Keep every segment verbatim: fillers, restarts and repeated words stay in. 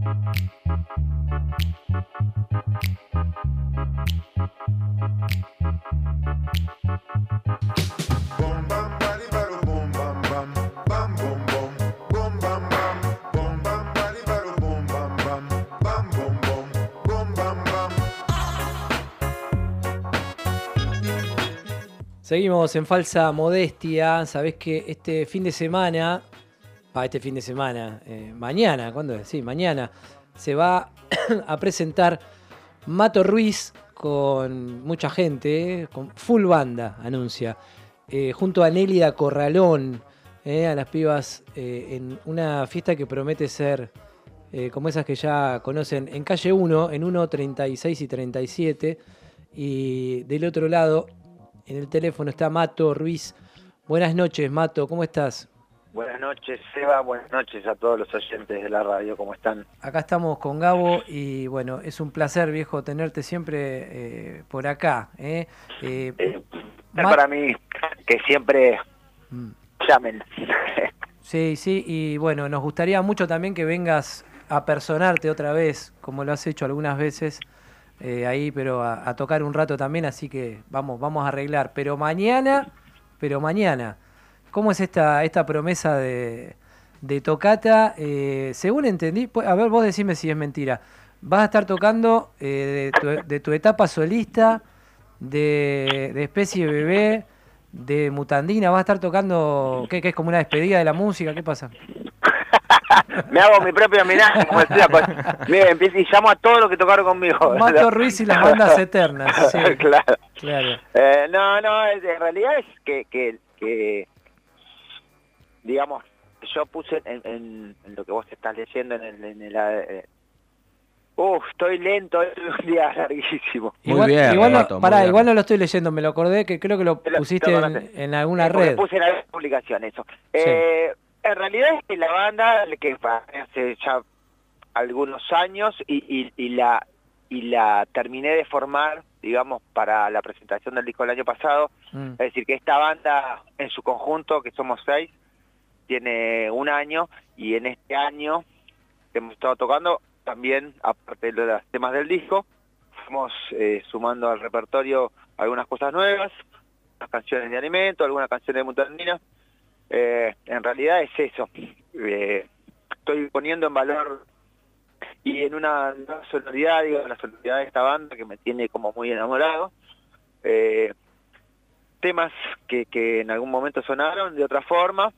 Seguimos en Falsa Modestia. Sabés que este fin de semana, ah, este fin de semana, eh, mañana, ¿cuándo es? Sí, mañana, se va a presentar Mato Ruiz con mucha gente, eh, con full banda, anuncia, eh, junto a Nélida Corralón, eh, a las pibas, eh, en una fiesta que promete ser eh, como esas que ya conocen, en calle uno, en uno, treinta y seis y treinta y siete, y del otro lado, en el teléfono está Mato Ruiz. Buenas noches, Mato, ¿cómo estás? Buenas noches, Seba. Buenas noches a todos los oyentes de la radio. ¿Cómo están? Acá estamos con Gabo y bueno, es un placer, viejo, tenerte siempre eh, por acá. ¿eh? Eh, Eh, Ma- para mí que siempre mm. llamen. Sí, sí, y bueno, nos gustaría mucho también que vengas a personarte otra vez, como lo has hecho algunas veces, eh, ahí, pero a, a tocar un rato también, así que vamos, vamos a arreglar. Pero mañana, pero mañana, ¿cómo es esta, esta promesa de, de tocata? Eh, según entendí, pu- a ver, vos decime si es mentira. Vas a estar tocando eh, de, tu, de tu etapa solista, de, de Especie Bebé, de Mutandina, vas a estar tocando, ¿qué, qué es como una despedida de la música? ¿Qué pasa? Me hago mi propio homenaje, como decía. Mira, empiezo y llamo a todos los que tocaron conmigo. Mato Ruiz y las bandas eternas. Sí, claro. claro. Eh, no, no, en realidad es que, que, que digamos, yo puse en, en, en lo que vos estás leyendo en el... En el eh, Uf, estoy lento, es un día larguísimo. Muy Igual, bien, igual, Mato, no, muy pará, bien. igual no lo estoy leyendo, me lo acordé que creo que lo Lo- pusiste lo en, conoces. en alguna Eh, porque red. puse en la publicación eso. Sí. Eh, en realidad es que la banda, que hace ya algunos años, y, y, y la y la terminé de formar, digamos, para la presentación del disco del año pasado. Mm. Es decir, que esta banda en su conjunto, que somos seis, tiene un año, y en este año que hemos estado tocando, también, aparte de los temas del disco, fuimos eh, sumando al repertorio algunas cosas nuevas, unas canciones de Alimento, algunas canciones de Mutandina. Eh, en realidad es eso. Eh, estoy poniendo en valor y en una nueva sonoridad, digo, la sonoridad de esta banda que me tiene como muy enamorado. Eh, temas que, que en algún momento sonaron de otra forma,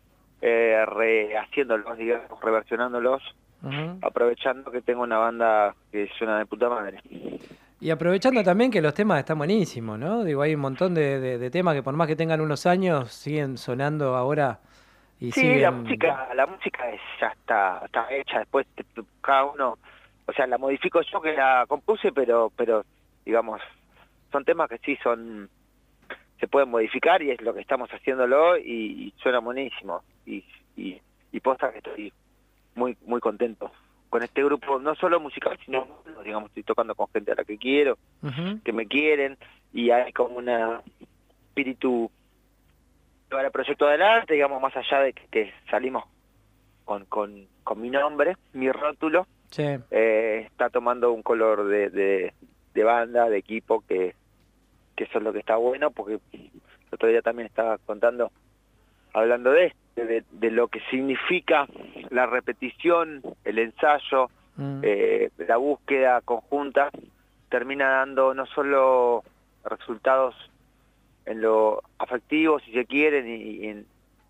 eh, rehaciéndolos, digamos, reversionándolos, Ujú. aprovechando que tengo una banda que suena de puta madre. Y aprovechando también que los temas están buenísimos, ¿no? Digo, hay un montón de, de, de temas que por más que tengan unos años, siguen sonando ahora y Sí, siguen... la música, la música es, ya está, está hecha, después te- te- cada uno, o sea, la modifico yo que la compuse, pero, pero, digamos, son temas que sí son, se pueden modificar y es lo que estamos haciéndolo y, y suena buenísimo. Y, y, y posta que estoy muy, muy contento con este grupo, no solo musical, sino, digamos, estoy tocando con gente a la que quiero, Ujú. que me quieren, y hay como un espíritu para el proyecto adelante, digamos, más allá de que, que salimos con, con, con mi nombre, mi rótulo, Sí. eh, está tomando un color de, de, de banda, de equipo, que, que eso es lo que está bueno, porque el otro día también estaba contando, hablando de esto, de, de lo que significa la repetición, el ensayo, Mm. eh, la búsqueda conjunta, termina dando no solo resultados en lo afectivo, si se quieren, y, y en,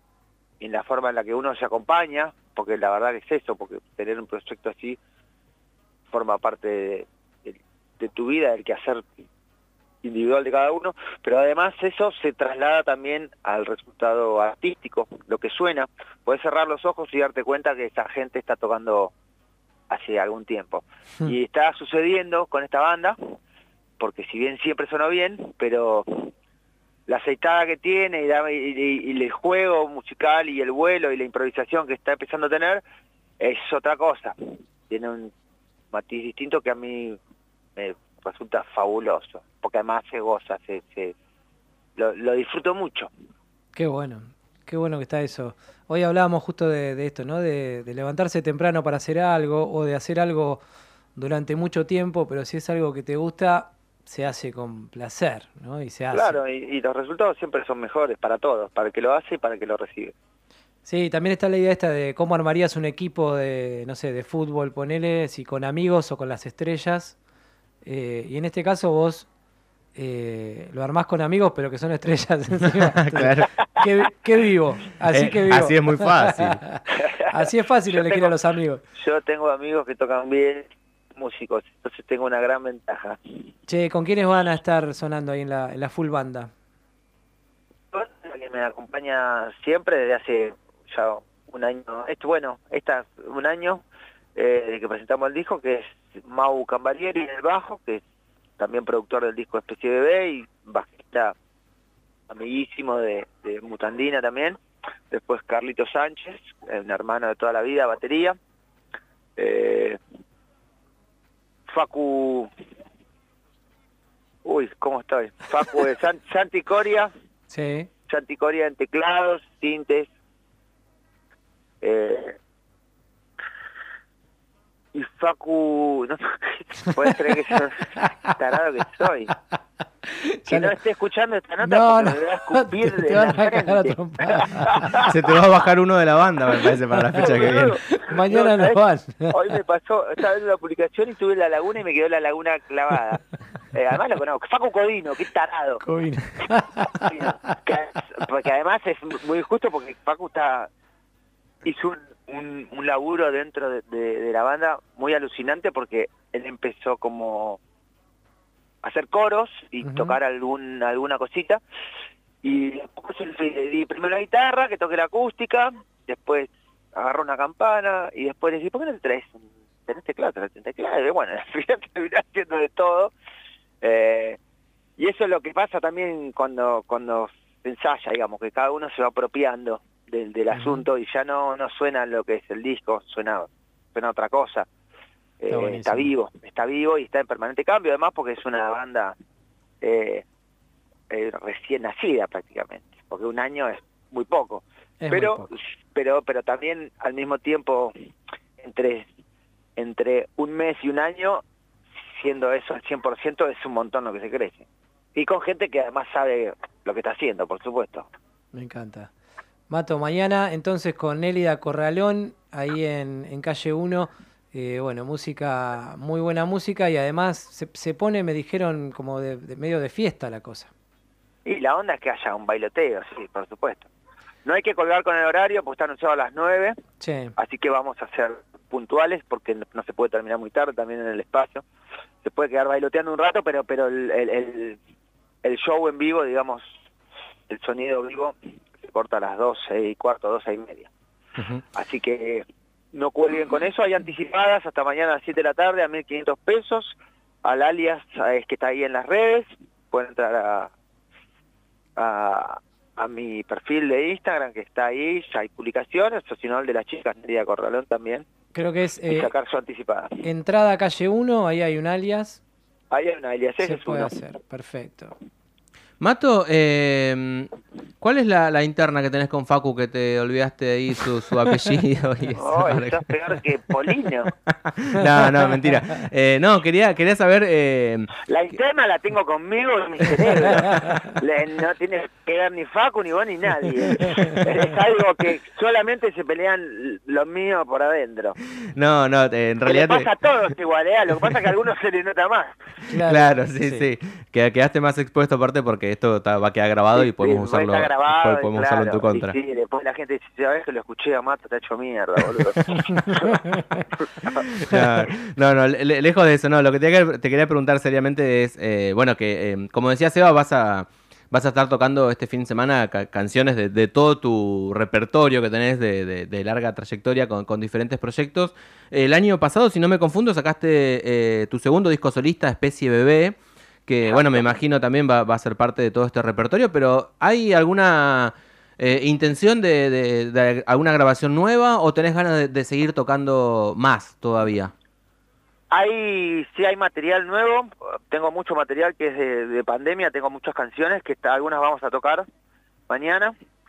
y en la forma en la que uno se acompaña, porque la verdad que es eso, porque tener un proyecto así forma parte de, de, de tu vida, del quehacer individual de cada uno, pero además eso se traslada también al resultado artístico, lo que suena. Puedes cerrar los ojos y darte cuenta que esa gente está tocando hace algún tiempo. Mm. Y está sucediendo con esta banda, porque si bien siempre sonó bien, pero la aceitada que tiene y, la, y, y, y el juego musical y el vuelo y la improvisación que está empezando a tener es otra cosa. Tiene un matiz distinto que a mí me resulta fabuloso, porque además se goza, se, se lo, lo disfruto mucho. Qué bueno, Qué bueno que está eso. Hoy hablábamos justo de, de esto, ¿no? De, de levantarse temprano para hacer algo o de hacer algo durante mucho tiempo, pero si es algo que te gusta, se hace con placer, ¿no? Y se hace. Claro, y, y los resultados siempre son mejores para todos, para el que lo hace y para el que lo recibe. Sí, también está la idea esta de cómo armarías un equipo de, no sé, de fútbol, ponele, si con amigos o con las estrellas. Eh, y en este caso vos eh, lo armás con amigos, pero que son estrellas encima. Entonces, Claro. qué, qué vivo, así Eh, que vivo. así es muy fácil. Así es fácil Yo elegir tengo- a los amigos. Yo tengo amigos que tocan bien, músicos, entonces tengo una gran ventaja. Che, ¿con quiénes van a estar sonando ahí en la, en la full banda? La que me acompaña siempre desde hace ya un año, esto, bueno, esta un año eh, de que presentamos el disco, que es Mau Cambarieri en el bajo, que es también productor del disco Especie Bebé y bajista amiguísimo de, de Mutandina también. Después Carlito Sánchez, eh, un hermano de toda la vida, batería. Eh, Facu... Uy, ¿cómo estoy? Facu de San- Santi Coria, Sí. Santi Coria en teclados, sintes. Eh, y Facu... No, ¿puedes creer que yo tarado que soy? Ya Que no lo- esté escuchando esta nota No, porque no, me voy a escupir te, de te van la a cagar a frente. trompada. Se te va a bajar uno de la banda, me parece, para la fecha que viene. Mañana No, nos van. ¿sabés? Hoy me pasó, estaba viendo una publicación y estuve en la laguna y me quedó la laguna clavada. Eh, además lo conozco, Facu Codino, qué tarado. Covina. Que- porque además es muy injusto porque Facu está, hizo un, un, un laburo dentro de, de- de la banda muy alucinante porque él empezó como a hacer coros y Ujú. tocar algún alguna cosita y después le di primero la guitarra, que toque la acústica, después agarró una campana y después le dije, ¿por qué no te traes un, tenés teclado, tenés teclado? Y bueno, al final terminé haciendo de todo. Eh, y eso es lo que pasa también cuando cuando se ensaya, digamos, que cada uno se va apropiando del, del Ujú. asunto y ya no no suena lo que es el disco, suena suena otra cosa. Eh, Está está, buenísimo. vivo, está vivo y está en permanente cambio, además porque es una banda eh, eh, recién nacida prácticamente, porque un año es muy poco. Es muy pero poco. pero pero también al mismo tiempo entre entre un mes y un año, siendo eso al cien por ciento, es un montón lo que se crece. Y con gente que además sabe lo que está haciendo, por supuesto. Me encanta. Mato, mañana entonces con Nélida Corralón, ahí en, en calle uno. Eh, bueno, música, muy buena música y además se, se pone, me dijeron, como de, de medio de fiesta la cosa. Y la onda es que haya un bailoteo, sí, por supuesto. No hay que colgar con el horario, porque está anunciado a las nueve, Che, así que vamos a ser puntuales, porque no, no se puede terminar muy tarde también en el espacio. Se puede quedar bailoteando un rato, pero pero el, el, el, el show en vivo, digamos, el sonido vivo, se corta a las doce y cuarto, doce y media. Ujú. Así que no cuelguen con eso, hay anticipadas hasta mañana a las siete de la tarde a mil quinientos pesos, al alias es que está ahí en las redes, pueden entrar a, a, a mi perfil de Instagram que está ahí, ya hay publicaciones, o si no el de las chicas, Nélida Corralón también, creo que es y eh, sacar su anticipada. entrada a calle uno, ahí hay un alias. Ahí hay una alias, ese Se es puede uno. hacer, perfecto. Mato, eh, ¿cuál es la, la interna que tenés con Facu que te olvidaste ahí su, su apellido? Y eso? Oh, sos peor que Polino. No, no, mentira. Eh, no, quería, quería saber... eh, La interna la tengo conmigo en mi cerebro. Le- no tiene que ver ni Facu, ni vos, ni nadie. Es algo que solamente se pelean los míos por adentro. no, no, eh, en Que le realidad... te- pasa a todos igual, ¿eh? Lo que pasa es que a algunos se les nota más. Claro, sí, sí, Que quedaste más expuesto aparte porque esto está- va a quedar grabado y podemos Sí, usarlo, está grabado, po- podemos y usarlo en tu claro, contra. y sí, después la gente dice, ¿sabes que lo escuché a Mato? Está hecho mierda, boludo. No, no, no, le- lejos de eso, no, lo que te, quería- te quería preguntar seriamente es, eh, bueno, que eh, como decía Seba, vas a, vas a estar tocando este fin de semana ca- canciones de, de todo tu repertorio que tenés de, de- de larga trayectoria con, con diferentes proyectos. El año pasado, si no me confundo, sacaste eh, tu segundo disco solista, Especie Bebé, que bueno, me imagino también va, va a ser parte de todo este repertorio, pero ¿hay alguna eh, intención de, de- de alguna grabación nueva o tenés ganas de, de seguir tocando más todavía? Hay, sí hay material nuevo, tengo mucho material que es de, de pandemia, tengo muchas canciones que está- algunas vamos a tocar mañana.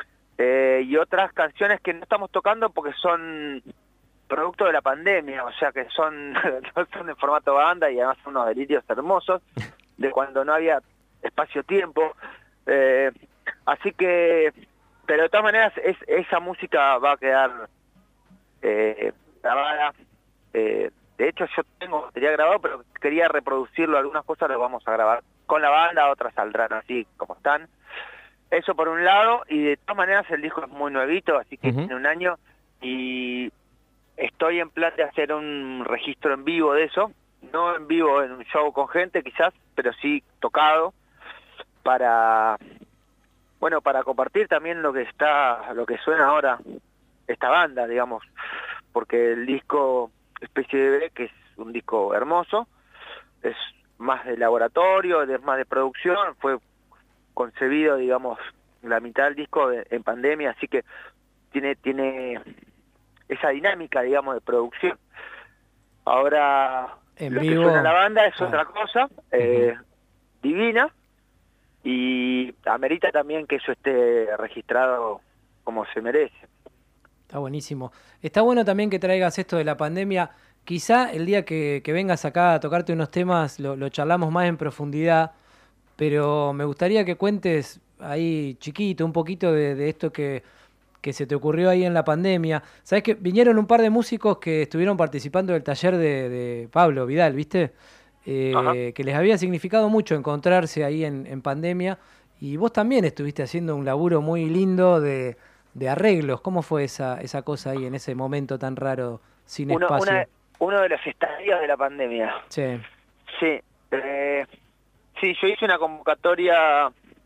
eh, y otras canciones que no estamos tocando porque son producto de la pandemia, o sea que son, son en formato banda y además son unos delirios hermosos de cuando no había espacio-tiempo. Eh, así que, pero de todas maneras es, esa música va a quedar eh, grabada. Eh, de hecho yo tengo material grabado, pero quería reproducirlo, algunas cosas las vamos a grabar con la banda, otras saldrán así como están. Eso por un lado, y de todas maneras el disco es muy nuevito, así que uh-huh. tiene un año, y estoy en plan de hacer un registro en vivo de eso, no en vivo en un show con gente quizás, pero sí tocado, para, bueno, para compartir también lo que está, lo que suena ahora esta banda, digamos, porque el disco Especie de B, que es un disco hermoso, es más de laboratorio, es más de producción, fue concebido, digamos, la mitad del disco en pandemia, así que tiene tiene esa dinámica, digamos, de producción. Ahora, en lo vivo, que suena la banda es ah. otra cosa, eh, uh-huh. divina, y amerita también que eso esté registrado como se merece. Está buenísimo. Está bueno también que traigas esto de la pandemia. Quizá el día que, que vengas acá a tocarte unos temas lo, lo charlamos más en profundidad, pero me gustaría que cuentes ahí chiquito un poquito de, de esto que, que se te ocurrió ahí en la pandemia. Sabés que vinieron un par de músicos que estuvieron participando del taller de, de Pablo Vidal, ¿viste? Eh, que les había significado mucho encontrarse ahí en, en pandemia, y vos también estuviste haciendo un laburo muy lindo de, de arreglos. ¿Cómo fue esa, esa cosa ahí en ese momento tan raro, sin uno, espacio? Una, uno de los estadios de la pandemia. Sí. Sí, eh... Sí, yo hice una convocatoria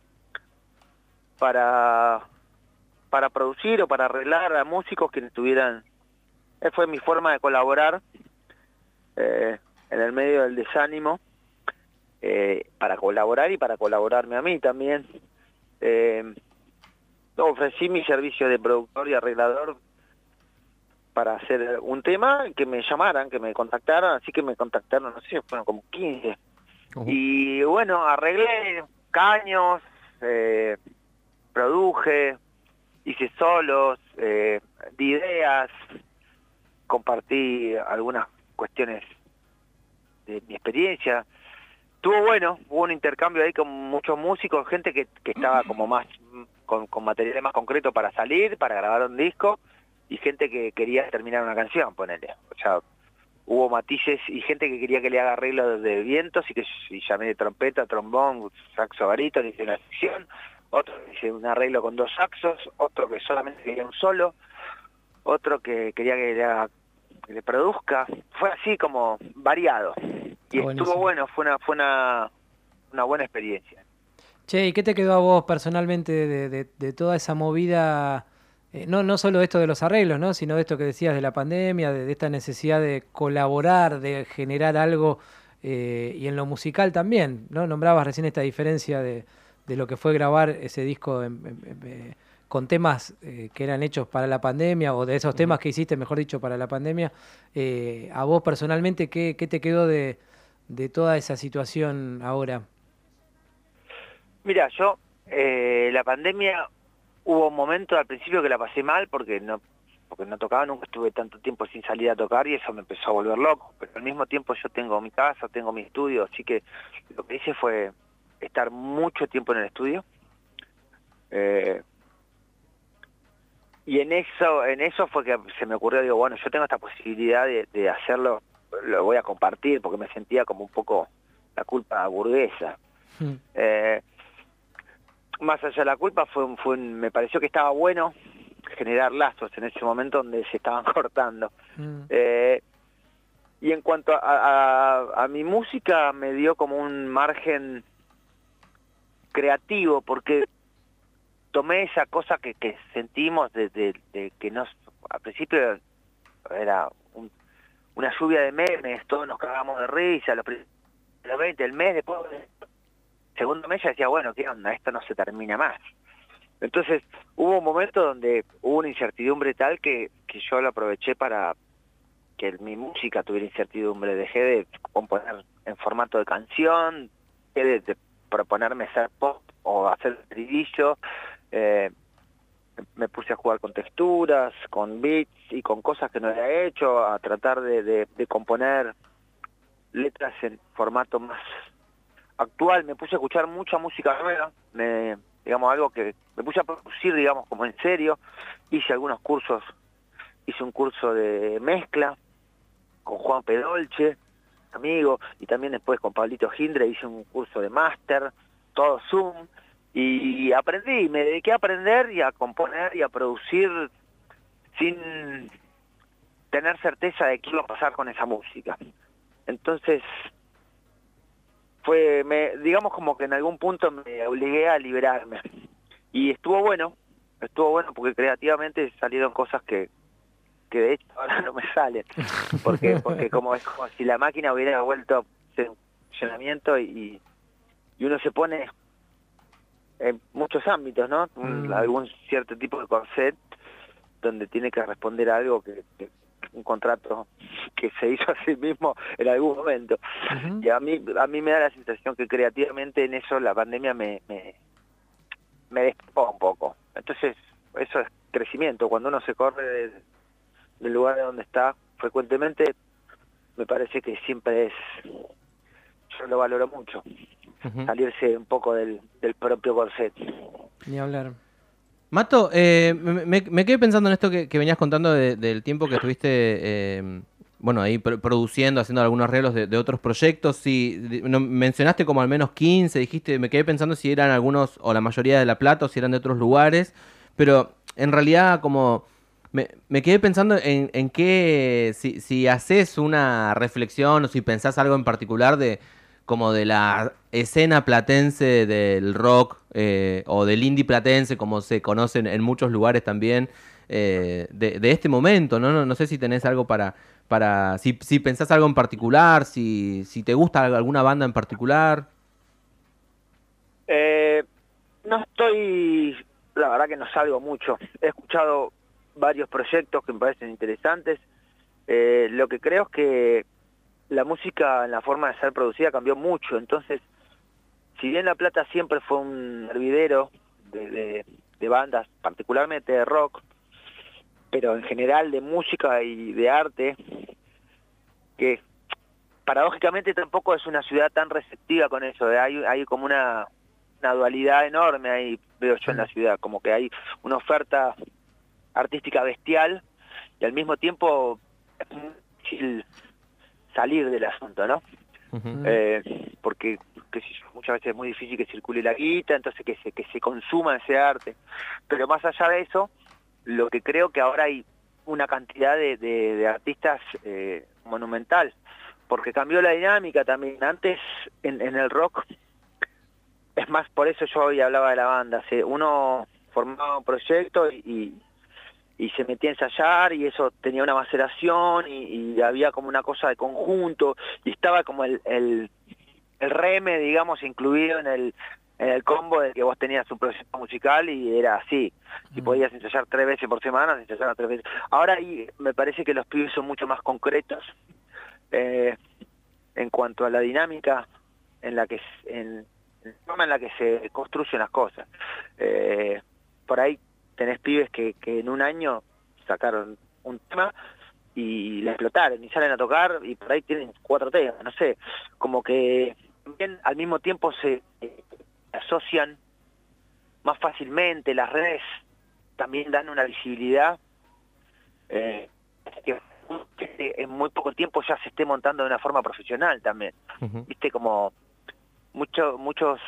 para para producir o para arreglar a músicos que estuvieran... Esa fue mi forma de colaborar eh, en el medio del desánimo, eh, para colaborar y para colaborarme a mí también. Eh, ofrecí mi servicio de productor y arreglador para hacer un tema, que me llamaran, que me contactaran, así que me contactaron, no sé, fueron como quince. Uh-huh. Y bueno, arreglé caños, eh, produje, hice solos, eh, di ideas, compartí algunas cuestiones de mi experiencia. Estuvo bueno, hubo un intercambio ahí con muchos músicos, gente que, que estaba como más con, con material más concreto para salir, para grabar un disco, y gente que quería terminar una canción, ponele. O sea, hubo matices y gente que quería que le haga arreglos de vientos y que y llamé de trompeta, trombón, saxo barítono, hice una sección, otro que hice un arreglo con dos saxos, otro que solamente quería un solo, otro que quería que le, haga, que le produzca. Fue así como variado. Y Buenísimo. Estuvo bueno, fue una fue una, una buena experiencia. Che, ¿y qué te quedó a vos personalmente de, de, de toda esa movida? Eh, no, no solo esto de los arreglos, ¿no? Sino de esto que decías de la pandemia, de, de esta necesidad de colaborar, de generar algo, eh, y en lo musical también, ¿no? Nombrabas recién esta diferencia de, de lo que fue grabar ese disco en, en, en, con temas eh, que eran hechos para la pandemia, o de esos uh-huh. temas que hiciste, mejor dicho, para la pandemia. Eh, a vos personalmente, ¿qué, qué te quedó de, de toda esa situación ahora? Mira, yo, eh, la pandemia... Hubo un momento al principio que la pasé mal porque no porque no tocaba, nunca estuve tanto tiempo sin salir a tocar y eso me empezó a volver loco. Pero al mismo tiempo yo tengo mi casa, tengo mi estudio, así que lo que hice fue estar mucho tiempo en el estudio. Eh, y en eso en eso fue que se me ocurrió, digo, bueno, yo tengo esta posibilidad de, de hacerlo, lo voy a compartir porque me sentía como un poco la culpa burguesa. Mm. Eh, Más allá de la culpa, fue, fue un, me pareció que estaba bueno generar lazos en ese momento donde se estaban cortando. Mm. Eh, y en cuanto a, a, a mi música, me dio como un margen creativo, porque tomé esa cosa que, que sentimos de, de, de que nos, al principio era un, una lluvia de memes, todos nos cagamos de risa, los, los veinte, el mes después... segundo mes ya decía, bueno, ¿qué onda? Esto no se termina más. Entonces hubo un momento donde hubo una incertidumbre tal que, que yo lo aproveché para que mi música tuviera incertidumbre. Dejé de componer en formato de canción, dejé de, de proponerme hacer pop o hacer trilillo, eh, me puse a jugar con texturas, con beats y con cosas que no había hecho, a tratar de, de, de componer letras en formato más actual. Me puse a escuchar mucha música nueva, me, digamos, algo que me puse a producir, digamos, como en serio. Hice algunos cursos, hice un curso de mezcla con Juan Pedolche, amigo, y también después con Pablito Gindre hice un curso de máster, todo Zoom, y aprendí, me dediqué a aprender y a componer y a producir sin tener certeza de qué iba a pasar con esa música. Entonces, fue, me, digamos como que en algún punto me obligué a liberarme. Y estuvo bueno, estuvo bueno porque creativamente salieron cosas que, que de hecho ahora no me salen. Porque, porque como es como si la máquina hubiera vuelto en funcionamiento y, y uno se pone en muchos ámbitos, ¿no? Un, Mm. algún cierto tipo de corset donde tiene que responder a algo que, que un contrato que se hizo a sí mismo en algún momento. Ujú. Y a mí a mí me da la sensación que creativamente en eso la pandemia me me, me despojó un poco. Entonces, eso es crecimiento. Cuando uno se corre de, del lugar de donde está frecuentemente, me parece que siempre es, yo lo valoro mucho, Ujú. salirse un poco del, del propio corset. Ni hablar. Mato, eh, me, me- me quedé pensando en esto que, que venías contando de- del tiempo que estuviste, eh, bueno, ahí pro- produciendo, haciendo algunos arreglos de, de otros proyectos. Si di- no- mencionaste como al menos quince, dijiste, me quedé pensando si eran algunos o la mayoría de La Plata o si eran de otros lugares, pero en realidad como me, me quedé pensando en, en qué, si, si haces una reflexión o si pensás algo en particular de como de la escena platense del rock eh, o del indie platense, como se conocen en muchos lugares también, eh, de, de este momento, ¿no? No, no sé si tenés algo para, para si, si pensás algo en particular, si, si te gusta alguna banda en particular. Eh, no estoy, la verdad que no salgo mucho. He escuchado varios proyectos que me parecen interesantes. Eh, lo que creo es que la música en la forma de ser producida cambió mucho. Entonces, si bien La Plata siempre fue un hervidero de, de, de bandas, particularmente de rock, pero en general de música y de arte, que paradójicamente tampoco es una ciudad tan receptiva con eso. ¿eh? Hay, hay como una, una dualidad enorme ahí, veo yo en la ciudad, como que hay una oferta artística bestial y al mismo tiempo es muy difícil salir del asunto, ¿no? Ujú. Mm. Eh, porque qué sé yo, muchas veces es muy difícil que circule la guita, entonces que se, que se consuma ese arte. Pero más allá de eso, lo que creo que ahora hay una cantidad de, de, de artistas eh, monumental, porque cambió la dinámica también. Antes en, en el rock, es más, por eso yo hoy hablaba de la banda, se, uno formaba un proyecto y, y y se metía a ensayar y eso tenía una maceración y, y había como una cosa de conjunto y estaba como el, el, el reme, digamos, incluido en el en el combo de que vos tenías un proyecto musical y era así. Si podías ensayar tres veces por semana, ensayar tres veces. Ahora ahí me parece que los pibes son mucho más concretos eh, en cuanto a la dinámica en la que en, en la forma en la que se construyen las cosas. Eh, por ahí tenés pibes que, que en un año sacaron un tema y la explotaron y salen a tocar y por ahí tienen cuatro temas, no sé, como que también al mismo tiempo se eh, asocian más fácilmente, las redes también dan una visibilidad eh, que en muy poco tiempo ya se esté montando de una forma profesional también, Ujú. viste, como muchos muchos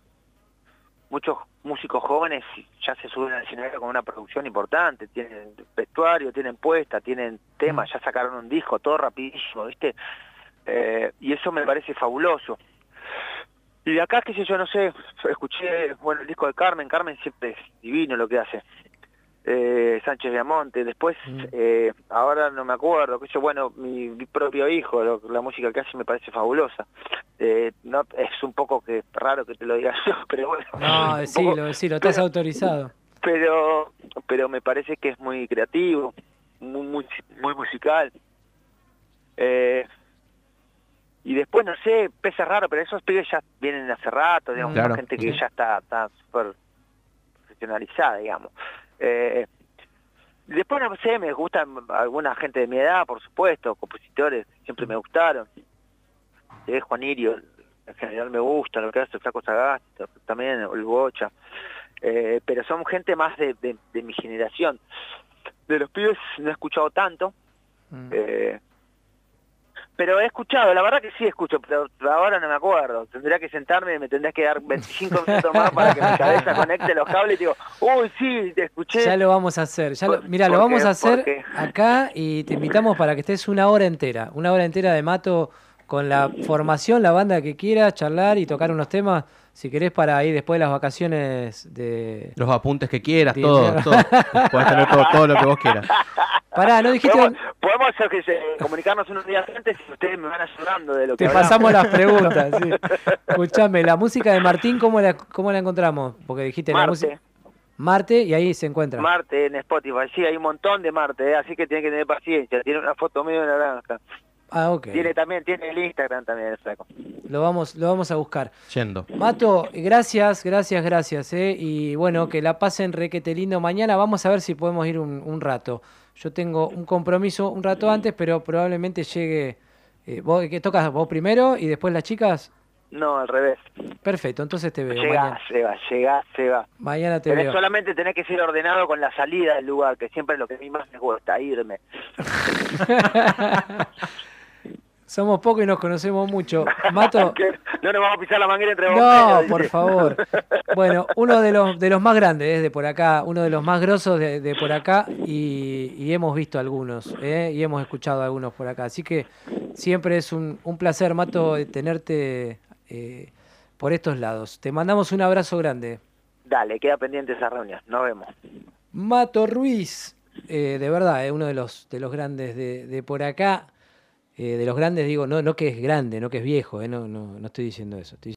muchos músicos jóvenes ya se suben al escenario con una producción importante, tienen vestuario, tienen puesta, tienen temas, ya sacaron un disco, todo rapidísimo, ¿viste? Eh, y eso me parece fabuloso. Y de acá, qué sé yo, no sé, escuché, bueno, el disco de Carmen, Carmen siempre es divino lo que hace. Eh, Sánchez Viamonte, después, Mm. eh, ahora no me acuerdo, que yo, bueno, mi, mi propio hijo, lo- la música que hace me parece fabulosa. Eh, no, es un poco que raro que te lo diga yo, pero bueno. No, un decilo, poco- decilo, estás pero, autorizado. pero, pero me parece que es muy creativo, muy, muy, muy musical. Eh, y después, no sé, pesa raro, pero esos pibes ya vienen hace rato, digamos, Mm, Claro, son gente que sí. ya está está súper profesionalizada, digamos. Eh, después, no sé, me gustan alguna gente de mi edad, por supuesto, compositores, siempre me gustaron. Eh, Juan Irio, en general me gusta, lo que hace el Flaco Sagasti también, o el Bocha. Eh, pero son gente más de, de, de mi generación. De los pibes no he escuchado tanto. Mm. Eh, Pero he escuchado, la verdad que sí escucho, pero ahora no me acuerdo. Tendría que sentarme y me tendrías que dar veinticinco minutos más para que mi cabeza conecte los cables y digo, uy, sí, te escuché. Ya lo vamos a hacer. Ya lo, mira, lo vamos a hacer porque... acá y te invitamos para que estés una hora entera. Una hora entera de Mato con la formación, la banda que quieras, charlar y tocar unos temas. Si querés para ir después de las vacaciones de... Los apuntes que quieras, todo, todo. Podés tener todo, todo lo que vos quieras. Pará, ¿no dijiste...? Podemos, podemos hacer que se, comunicarnos unos días antes y ustedes me van ayudando de lo que Te hablamos. pasamos las preguntas, sí. Escuchame, la música de Martín, ¿cómo la, cómo la encontramos? Porque dijiste Marte. la música... Marte, y ahí se encuentra. Marte en Spotify, sí, hay un montón de Marte, ¿eh? Así que tiene que tener paciencia. Tiene una foto medio naranja. Ah, ok. Tiene también, tiene el Instagram también, el flaco. Lo vamos, lo vamos a buscar. Yendo. Mato, gracias, gracias, gracias, ¿eh? Y bueno, que la pasen requete lindo mañana. Vamos a ver si podemos ir un, un rato. Yo tengo un compromiso un rato antes, pero probablemente llegue... Eh, ¿vos, ¿Qué tocas vos primero y después las chicas? No, al revés. Perfecto, entonces te veo. Llega, mañana. se va, llega, se va. Mañana te Pero veo. solamente tenés que ser ordenado con la salida del lugar, que siempre es lo que a mí más me gusta, irme. Somos pocos y nos conocemos mucho. Mato... no nos vamos a pisar la manguera entre vos. No, por favor. Bueno, uno de los de los más grandes ¿eh? de por acá, uno de los más grosos de, de por acá y, y hemos visto algunos ¿eh? y hemos escuchado algunos por acá. Así que siempre es un, un placer, Mato, tenerte eh, por estos lados. Te mandamos un abrazo grande. Dale, queda pendiente esa reunión. Nos vemos. Mato Ruiz, eh, de verdad, eh, uno de los, de los grandes de, de por acá. Eh, de los grandes digo, no, no que es grande, no que es viejo, eh, no, no, no estoy diciendo eso. Estoy